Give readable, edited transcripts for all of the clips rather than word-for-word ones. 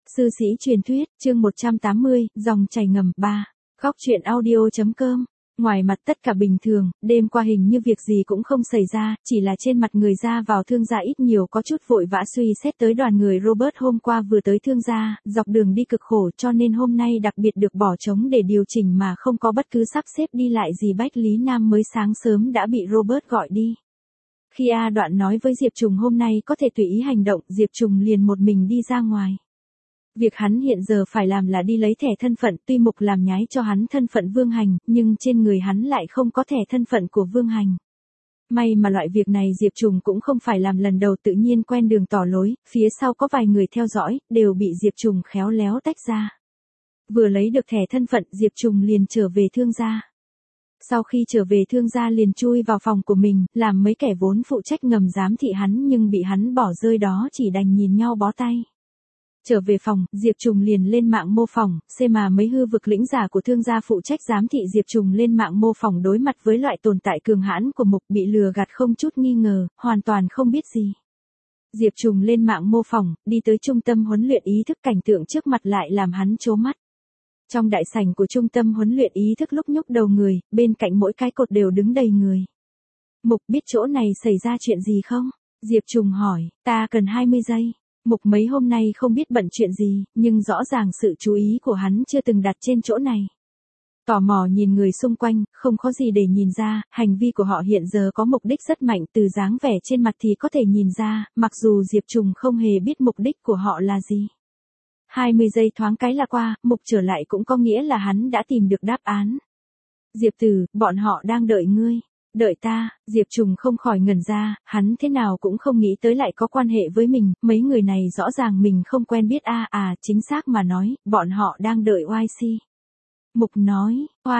Sư sĩ truyền thuyết, chương 180, dòng chảy ngầm 3. Góc truyện audio.com. Ngoài mặt tất cả bình thường, đêm qua hình như việc gì cũng không xảy ra, chỉ là trên mặt người ra vào thương gia ít nhiều có chút vội vã suy xét tới đoàn người Robert hôm qua vừa tới thương gia, dọc đường đi cực khổ cho nên hôm nay đặc biệt được bỏ trống để điều chỉnh mà không có bất cứ sắp xếp đi lại gì. Bách Lý Nam mới sáng sớm đã bị Robert gọi đi. Khi A Đoạn nói với Diệp Trùng hôm nay có thể tùy ý hành động, Diệp Trùng liền một mình đi ra ngoài. Việc hắn hiện giờ phải làm là đi lấy thẻ thân phận, tuy Mục làm nhái cho hắn thân phận Vương Hành, nhưng trên người hắn lại không có thẻ thân phận của Vương Hành. May mà loại việc này Diệp Trùng cũng không phải làm lần đầu, tự nhiên quen đường tỏ lối, phía sau có vài người theo dõi, đều bị Diệp Trùng khéo léo tách ra. Vừa lấy được thẻ thân phận, Diệp Trùng liền trở về thương gia. Sau khi trở về thương gia liền chui vào phòng của mình, làm mấy kẻ vốn phụ trách ngầm giám thị hắn nhưng bị hắn bỏ rơi đó chỉ đành nhìn nhau bó tay. Trở về phòng, Diệp Trùng liền lên mạng mô phỏng, mà mấy hư vực lĩnh giả của thương gia phụ trách giám thị Diệp Trùng lên mạng mô phỏng đối mặt với loại tồn tại cường hãn của Mục, bị lừa gạt không chút nghi ngờ, hoàn toàn không biết gì. Diệp Trùng lên mạng mô phỏng, đi tới trung tâm huấn luyện ý thức, cảnh tượng trước mặt lại làm hắn trố mắt. Trong đại sảnh của trung tâm huấn luyện ý thức lúc nhúc đầu người, bên cạnh mỗi cái cột đều đứng đầy người. Mục biết chỗ này xảy ra chuyện gì không? Diệp Trùng hỏi, ta cần 20 giây. Mục mấy hôm nay không biết bận chuyện gì, nhưng rõ ràng sự chú ý của hắn chưa từng đặt trên chỗ này. Tò mò nhìn người xung quanh, không có gì để nhìn ra, hành vi của họ hiện giờ có mục đích rất mạnh, từ dáng vẻ trên mặt thì có thể nhìn ra, mặc dù Diệp Trùng không hề biết mục đích của họ là gì. 20 giây thoáng cái là qua, Mục trở lại cũng có nghĩa là hắn đã tìm được đáp án. Diệp Tử, bọn họ đang đợi ngươi. Đợi ta, Diệp Trùng không khỏi ngẩn ra, hắn thế nào cũng không nghĩ tới lại có quan hệ với mình, mấy người này rõ ràng mình không quen biết chính xác mà nói, bọn họ đang đợi YC. Mục nói,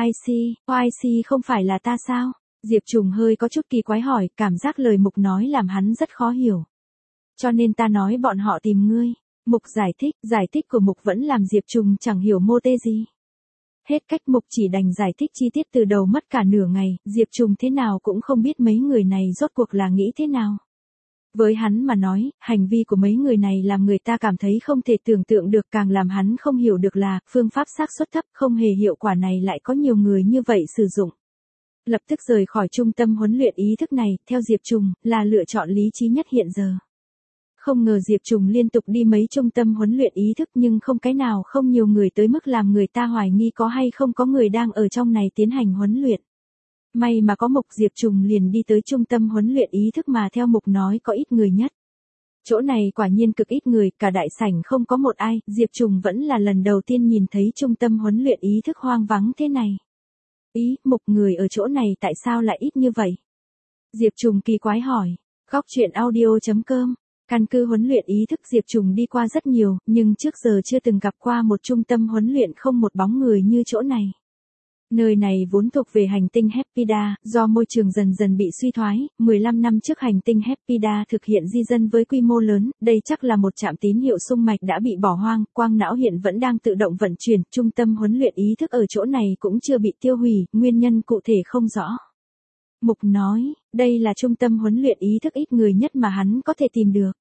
YC không phải là ta sao? Diệp Trùng hơi có chút kỳ quái hỏi, cảm giác lời Mục nói làm hắn rất khó hiểu. Cho nên ta nói bọn họ tìm ngươi. Mục giải thích của Mục vẫn làm Diệp Trùng chẳng hiểu mô tê gì. Hết cách, Mục chỉ đành giải thích chi tiết từ đầu mất cả nửa ngày, Diệp Trùng thế nào cũng không biết mấy người này rốt cuộc là nghĩ thế nào. Với hắn mà nói, hành vi của mấy người này làm người ta cảm thấy không thể tưởng tượng được, càng làm hắn không hiểu được là, phương pháp xác suất thấp không hề hiệu quả này lại có nhiều người như vậy sử dụng. Lập tức rời khỏi trung tâm huấn luyện ý thức này, theo Diệp Trùng, là lựa chọn lý trí nhất hiện giờ. Không ngờ Diệp Trùng liên tục đi mấy trung tâm huấn luyện ý thức nhưng không cái nào không nhiều người tới mức làm người ta hoài nghi có hay không có người đang ở trong này tiến hành huấn luyện. May mà có Mục, Diệp Trùng liền đi tới trung tâm huấn luyện ý thức mà theo Mục nói có ít người nhất. Chỗ này quả nhiên cực ít người, cả đại sảnh không có một ai, Diệp Trùng vẫn là lần đầu tiên nhìn thấy trung tâm huấn luyện ý thức hoang vắng thế này. Mục, người ở chỗ này tại sao lại ít như vậy? Diệp Trùng kỳ quái hỏi. Góc truyện audio.com. Căn cứ huấn luyện ý thức Diệp Trùng đi qua rất nhiều, nhưng trước giờ chưa từng gặp qua một trung tâm huấn luyện không một bóng người như chỗ này. Nơi này vốn thuộc về hành tinh Hepida, do môi trường dần dần bị suy thoái, 15 năm trước hành tinh Hepida thực hiện di dân với quy mô lớn, đây chắc là một trạm tín hiệu xung mạch đã bị bỏ hoang, quang não hiện vẫn đang tự động vận chuyển, trung tâm huấn luyện ý thức ở chỗ này cũng chưa bị tiêu hủy, nguyên nhân cụ thể không rõ. Mục nói, đây là trung tâm huấn luyện ý thức ít người nhất mà hắn có thể tìm được.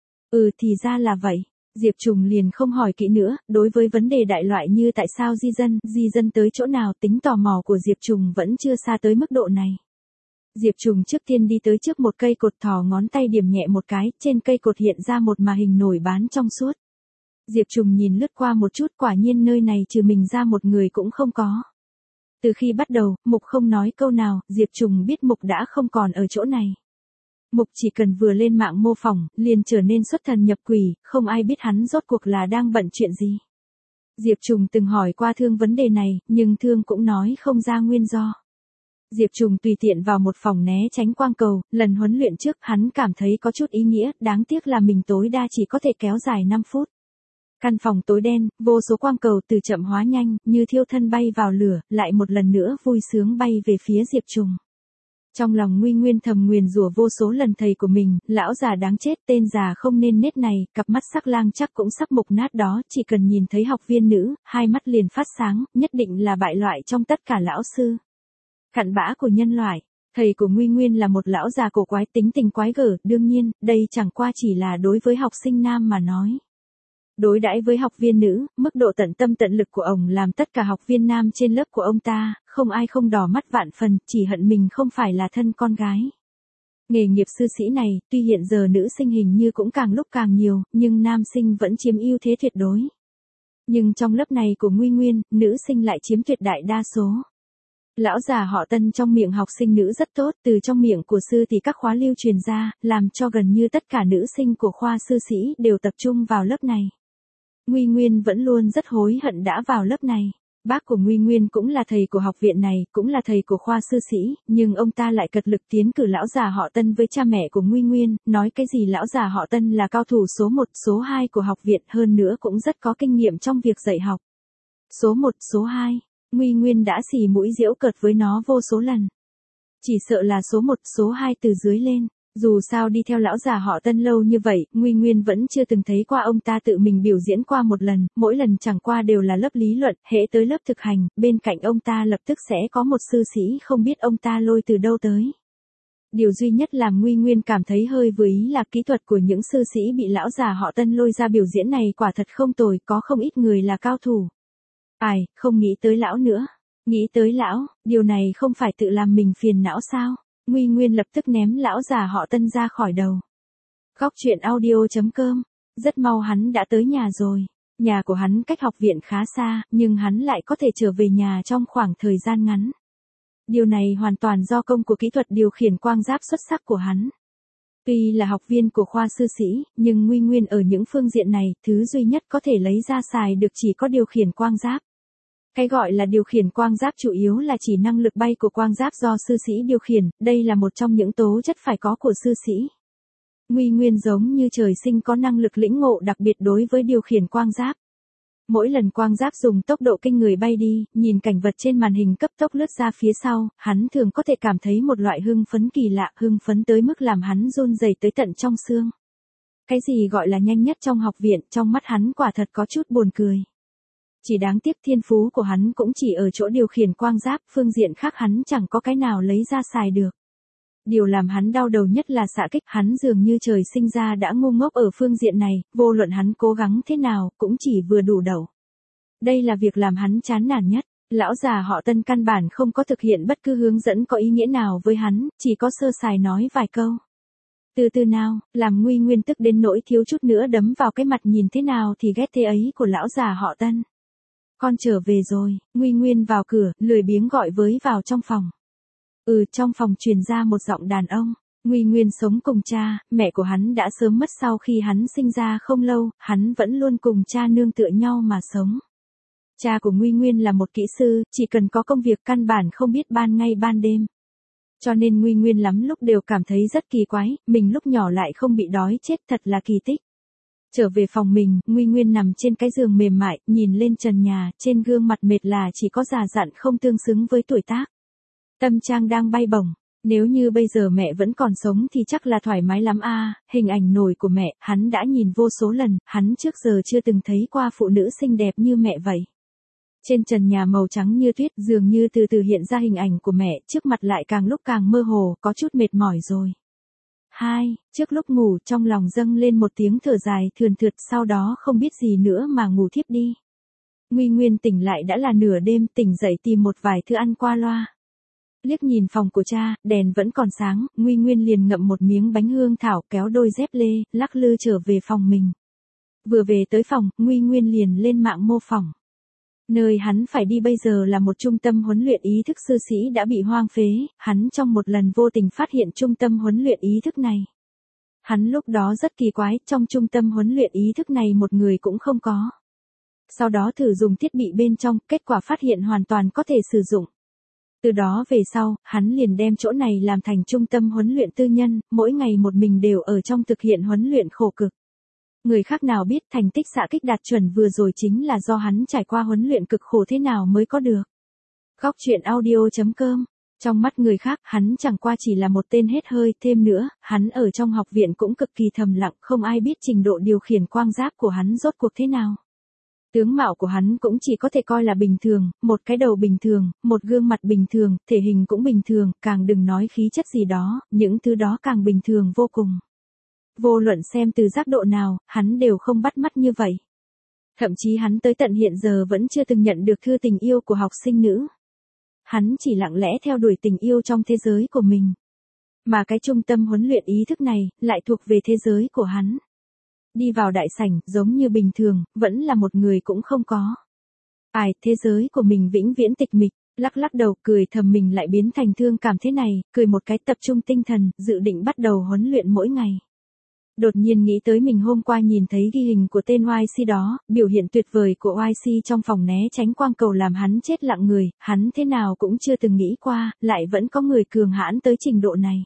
Thì ra là vậy. Diệp Trùng liền không hỏi kỹ nữa, đối với vấn đề đại loại như tại sao di dân tới chỗ nào, tính tò mò của Diệp Trùng vẫn chưa xa tới mức độ này. Diệp Trùng trước tiên đi tới trước một cây cột, thò ngón tay điểm nhẹ một cái, trên cây cột hiện ra một màn hình nổi bán trong suốt. Diệp Trùng nhìn lướt qua một chút, quả nhiên nơi này trừ mình ra một người cũng không có. Từ khi bắt đầu, Mục không nói câu nào, Diệp Trùng biết Mục đã không còn ở chỗ này. Mục chỉ cần vừa lên mạng mô phỏng, liền trở nên xuất thần nhập quỷ, không ai biết hắn rốt cuộc là đang bận chuyện gì. Diệp Trùng từng hỏi qua Thương vấn đề này, nhưng Thương cũng nói không ra nguyên do. Diệp Trùng tùy tiện vào một phòng né tránh quang cầu, lần huấn luyện trước hắn cảm thấy có chút ý nghĩa, đáng tiếc là mình tối đa chỉ có thể kéo dài 5 phút. Căn phòng tối đen, vô số quang cầu từ chậm hóa nhanh, như thiêu thân bay vào lửa, lại một lần nữa vui sướng bay về phía Diệp Trùng. Trong lòng Nguy Nguyên thầm nguyền rủa vô số lần thầy của mình, lão già đáng chết, tên già không nên nết này, cặp mắt sắc lang chắc cũng sắp mục nát đó, chỉ cần nhìn thấy học viên nữ, hai mắt liền phát sáng, nhất định là bại loại trong tất cả lão sư. Cặn bã của nhân loại. Thầy của Nguy Nguyên là một lão già cổ quái, tính tình quái gở, đương nhiên, đây chẳng qua chỉ là đối với học sinh nam mà nói. Đối đãi với học viên nữ, mức độ tận tâm tận lực của ông làm tất cả học viên nam trên lớp của ông ta, không ai không đỏ mắt vạn phần, chỉ hận mình không phải là thân con gái. Nghề nghiệp sư sĩ này, tuy hiện giờ nữ sinh hình như cũng càng lúc càng nhiều, nhưng nam sinh vẫn chiếm ưu thế tuyệt đối. Nhưng trong lớp này của Nguy Nguyên, nữ sinh lại chiếm tuyệt đại đa số. Lão già họ Tân trong miệng học sinh nữ rất tốt, từ trong miệng của sư thì các khóa lưu truyền ra, làm cho gần như tất cả nữ sinh của khoa sư sĩ đều tập trung vào lớp này. Nguy Nguyên vẫn luôn rất hối hận đã vào lớp này. Bác của Nguy Nguyên cũng là thầy của học viện này, cũng là thầy của khoa sư sĩ, nhưng ông ta lại cật lực tiến cử lão già họ Tân với cha mẹ của Nguy Nguyên, nói cái gì lão già họ Tân là cao thủ số 1, số 2 của học viện, hơn nữa cũng rất có kinh nghiệm trong việc dạy học. Số 1, số 2, Nguy Nguyên đã xì mũi giễu cợt với nó vô số lần. Chỉ sợ là số 1, số 2 từ dưới lên. Dù sao đi theo lão già họ Tân lâu như vậy, Nguy Nguyên vẫn chưa từng thấy qua ông ta tự mình biểu diễn qua một lần, mỗi lần chẳng qua đều là lớp lý luận, hễ tới lớp thực hành, bên cạnh ông ta lập tức sẽ có một sư sĩ không biết ông ta lôi từ đâu tới. Điều duy nhất làm Nguy Nguyên cảm thấy hơi vừa ý là kỹ thuật của những sư sĩ bị lão già họ Tân lôi ra biểu diễn này quả thật không tồi, có không ít người là cao thủ. Ai, không nghĩ tới lão nữa. Nghĩ tới lão, điều này không phải tự làm mình phiền não sao? Nguy Nguyên lập tức ném lão già họ Tân ra khỏi đầu. Góc truyện audio.com. Rất mau hắn đã tới nhà rồi. Nhà của hắn cách học viện khá xa, nhưng hắn lại có thể trở về nhà trong khoảng thời gian ngắn. Điều này hoàn toàn do công của kỹ thuật điều khiển quang giáp xuất sắc của hắn. Tuy là học viên của khoa sư sĩ, nhưng Nguy Nguyên ở những phương diện này, thứ duy nhất có thể lấy ra xài được chỉ có điều khiển quang giáp. Cái gọi là điều khiển quang giáp chủ yếu là chỉ năng lực bay của quang giáp do sư sĩ điều khiển, đây là một trong những tố chất phải có của sư sĩ. Nguy Nguyên giống như trời sinh có năng lực lĩnh ngộ đặc biệt đối với điều khiển quang giáp. Mỗi lần quang giáp dùng tốc độ kinh người bay đi, nhìn cảnh vật trên màn hình cấp tốc lướt ra phía sau, hắn thường có thể cảm thấy một loại hưng phấn kỳ lạ, hưng phấn tới mức làm hắn run rẩy tới tận trong xương. Cái gì gọi là nhanh nhất trong học viện, trong mắt hắn quả thật có chút buồn cười. Chỉ đáng tiếc thiên phú của hắn cũng chỉ ở chỗ điều khiển quang giáp, phương diện khác hắn chẳng có cái nào lấy ra xài được. Điều làm hắn đau đầu nhất là xạ kích, hắn dường như trời sinh ra đã ngu ngốc ở phương diện này, vô luận hắn cố gắng thế nào, cũng chỉ vừa đủ đậu. Đây là việc làm hắn chán nản nhất, lão già họ Tân căn bản không có thực hiện bất cứ hướng dẫn có ý nghĩa nào với hắn, chỉ có sơ sài nói vài câu. Từ từ nào, làm Nguy Nguyên tức đến nỗi thiếu chút nữa đấm vào cái mặt nhìn thế nào thì ghét thế ấy của lão già họ Tân. Con trở về rồi, Nguy Nguyên vào cửa, lười biếng gọi với vào trong phòng. Trong phòng truyền ra một giọng đàn ông. Nguy Nguyên sống cùng cha, mẹ của hắn đã sớm mất sau khi hắn sinh ra không lâu, hắn vẫn luôn cùng cha nương tựa nhau mà sống. Cha của Nguy Nguyên là một kỹ sư, chỉ cần có công việc căn bản không biết ban ngày ban đêm. Cho nên Nguy Nguyên lắm lúc đều cảm thấy rất kỳ quái, mình lúc nhỏ lại không bị đói chết, thật là kỳ tích. Trở về phòng mình, Nguy Nguyên nằm trên cái giường mềm mại, nhìn lên trần nhà, trên gương mặt mệt là chỉ có già dặn không tương xứng với tuổi tác. Tâm trạng đang bay bổng, nếu như bây giờ mẹ vẫn còn sống thì chắc là thoải mái lắm a. Hình ảnh nổi của mẹ, hắn đã nhìn vô số lần, hắn trước giờ chưa từng thấy qua phụ nữ xinh đẹp như mẹ vậy. Trên trần nhà màu trắng như tuyết, dường như từ từ hiện ra hình ảnh của mẹ, trước mặt lại càng lúc càng mơ hồ, có chút mệt mỏi rồi. Trước lúc ngủ, trong lòng dâng lên một tiếng thở dài thườn thượt, sau đó không biết gì nữa mà ngủ thiếp đi. Nguy Nguyên tỉnh lại đã là nửa đêm, tỉnh dậy tìm một vài thứ ăn qua loa. Liếc nhìn phòng của cha, đèn vẫn còn sáng, Nguy Nguyên liền ngậm một miếng bánh hương thảo, kéo đôi dép lê, lắc lư trở về phòng mình. Vừa về tới phòng, Nguy Nguyên liền lên mạng mô phỏng. Nơi hắn phải đi bây giờ là một trung tâm huấn luyện ý thức sư sĩ đã bị hoang phế, hắn trong một lần vô tình phát hiện trung tâm huấn luyện ý thức này. Hắn lúc đó rất kỳ quái, trong trung tâm huấn luyện ý thức này một người cũng không có. Sau đó thử dùng thiết bị bên trong, kết quả phát hiện hoàn toàn có thể sử dụng. Từ đó về sau, hắn liền đem chỗ này làm thành trung tâm huấn luyện tư nhân, mỗi ngày một mình đều ở trong thực hiện huấn luyện khổ cực. Người khác nào biết thành tích xạ kích đạt chuẩn vừa rồi chính là do hắn trải qua huấn luyện cực khổ thế nào mới có được. Góc truyện audio.com. Trong mắt người khác, hắn chẳng qua chỉ là một tên hết hơi, thêm nữa, hắn ở trong học viện cũng cực kỳ thầm lặng, không ai biết trình độ điều khiển quang giáp của hắn rốt cuộc thế nào. Tướng mạo của hắn cũng chỉ có thể coi là bình thường, một cái đầu bình thường, một gương mặt bình thường, thể hình cũng bình thường, càng đừng nói khí chất gì đó, những thứ đó càng bình thường vô cùng. Vô luận xem từ giác độ nào, hắn đều không bắt mắt như vậy. Thậm chí hắn tới tận hiện giờ vẫn chưa từng nhận được thư tình yêu của học sinh nữ. Hắn chỉ lặng lẽ theo đuổi tình yêu trong thế giới của mình. Mà cái trung tâm huấn luyện ý thức này, lại thuộc về thế giới của hắn. Đi vào đại sảnh, giống như bình thường, vẫn là một người cũng không có. Thế giới của mình vĩnh viễn tịch mịch, lắc lắc đầu cười thầm mình lại biến thành thương cảm thế này, cười một cái tập trung tinh thần, dự định bắt đầu huấn luyện mỗi ngày. Đột nhiên nghĩ tới mình hôm qua nhìn thấy ghi hình của tên YC đó, biểu hiện tuyệt vời của YC trong phòng né tránh quang cầu làm hắn chết lặng người, hắn thế nào cũng chưa từng nghĩ qua, lại vẫn có người cường hãn tới trình độ này.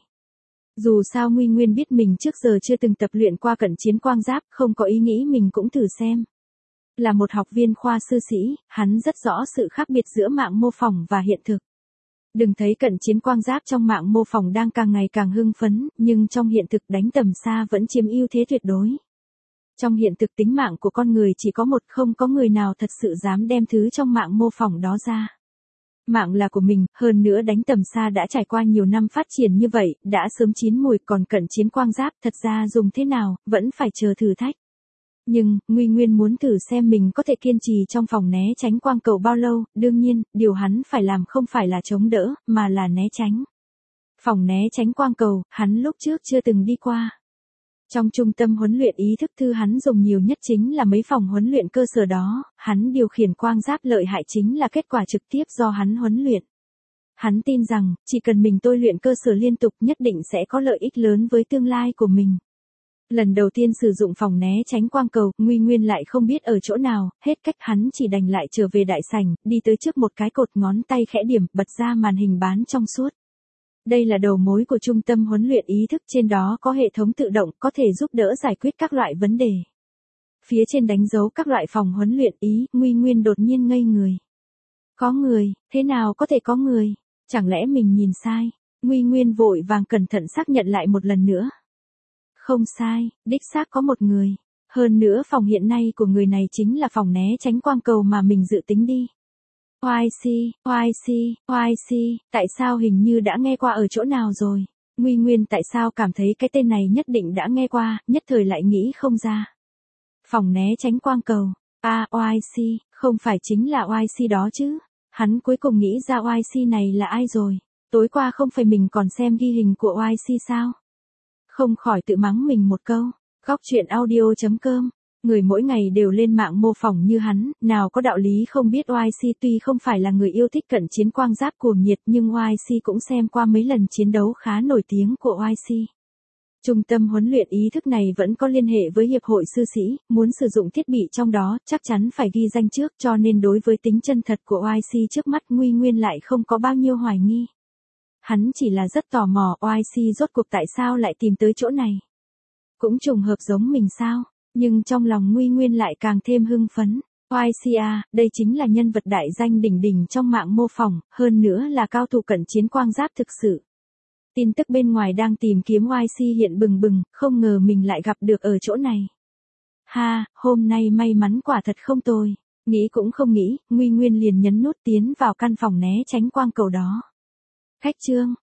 Dù sao Nguy Nguyên biết mình trước giờ chưa từng tập luyện qua cận chiến quang giáp, không có ý nghĩ mình cũng thử xem. Là một học viên khoa sư sĩ, hắn rất rõ sự khác biệt giữa mạng mô phỏng và hiện thực. Đừng thấy cận chiến quang giáp trong mạng mô phỏng đang càng ngày càng hưng phấn, nhưng trong hiện thực đánh tầm xa vẫn chiếm ưu thế tuyệt đối. Trong hiện thực tính mạng của con người chỉ có một, không có người nào thật sự dám đem thứ trong mạng mô phỏng đó ra. Mạng là của mình, hơn nữa đánh tầm xa đã trải qua nhiều năm phát triển như vậy, đã sớm chín mùi, còn cận chiến quang giáp thật ra dùng thế nào, vẫn phải chờ thử thách. Nhưng, Nguy Nguyên muốn thử xem mình có thể kiên trì trong phòng né tránh quang cầu bao lâu, đương nhiên, điều hắn phải làm không phải là chống đỡ, mà là né tránh. Phòng né tránh quang cầu, hắn lúc trước chưa từng đi qua. Trong trung tâm huấn luyện ý thức thư hắn dùng nhiều nhất chính là mấy phòng huấn luyện cơ sở đó, hắn điều khiển quang giáp lợi hại chính là kết quả trực tiếp do hắn huấn luyện. Hắn tin rằng, chỉ cần mình tôi luyện cơ sở liên tục nhất định sẽ có lợi ích lớn với tương lai của mình. Lần đầu tiên sử dụng phòng né tránh quang cầu, Nguy Nguyên lại không biết ở chỗ nào, hết cách hắn chỉ đành lại trở về đại sảnh, đi tới trước một cái cột ngón tay khẽ điểm, bật ra màn hình bán trong suốt. Đây là đầu mối của trung tâm huấn luyện ý thức, trên đó có hệ thống tự động có thể giúp đỡ giải quyết các loại vấn đề. Phía trên đánh dấu các loại phòng huấn luyện Nguy Nguyên đột nhiên ngây người. Có người, thế nào có thể có người? Chẳng lẽ mình nhìn sai? Nguy Nguyên vội vàng cẩn thận xác nhận lại một lần nữa. Không sai, đích xác có một người. Hơn nữa phòng hiện nay của người này chính là phòng né tránh quang cầu mà mình dự tính đi. YC, tại sao hình như đã nghe qua ở chỗ nào rồi? Nguy Nguyên tại sao cảm thấy cái tên này nhất định đã nghe qua, nhất thời lại nghĩ không ra. Phòng né tránh quang cầu. YC, không phải chính là YC đó chứ? Hắn cuối cùng nghĩ ra YC này là ai rồi? Tối qua không phải mình còn xem ghi hình của YC sao? Không khỏi tự mắng mình một câu. Góc truyện audio.com. Người mỗi ngày đều lên mạng mô phỏng như hắn, nào có đạo lý không biết YC tuy không phải là người yêu thích cận chiến quang giáp cuồng nhiệt nhưng YC cũng xem qua mấy lần chiến đấu khá nổi tiếng của YC. Trung tâm huấn luyện ý thức này vẫn có liên hệ với Hiệp hội Sư sĩ, muốn sử dụng thiết bị trong đó chắc chắn phải ghi danh trước, cho nên đối với tính chân thật của YC trước mắt Nguy Nguyên lại không có bao nhiêu hoài nghi. Hắn chỉ là rất tò mò YC rốt cuộc tại sao lại tìm tới chỗ này. Cũng trùng hợp giống mình sao, nhưng trong lòng Nguy Nguyên lại càng thêm hưng phấn. YC đây chính là nhân vật đại danh đỉnh đỉnh trong mạng mô phỏng, hơn nữa là cao thủ cận chiến quang giáp thực sự. Tin tức bên ngoài đang tìm kiếm YC hiện bừng bừng, không ngờ mình lại gặp được ở chỗ này. Hôm nay may mắn quả thật không tồi. Nghĩ cũng không nghĩ, Nguy Nguyên liền nhấn nút tiến vào căn phòng né tránh quang cầu đó. Khách trương,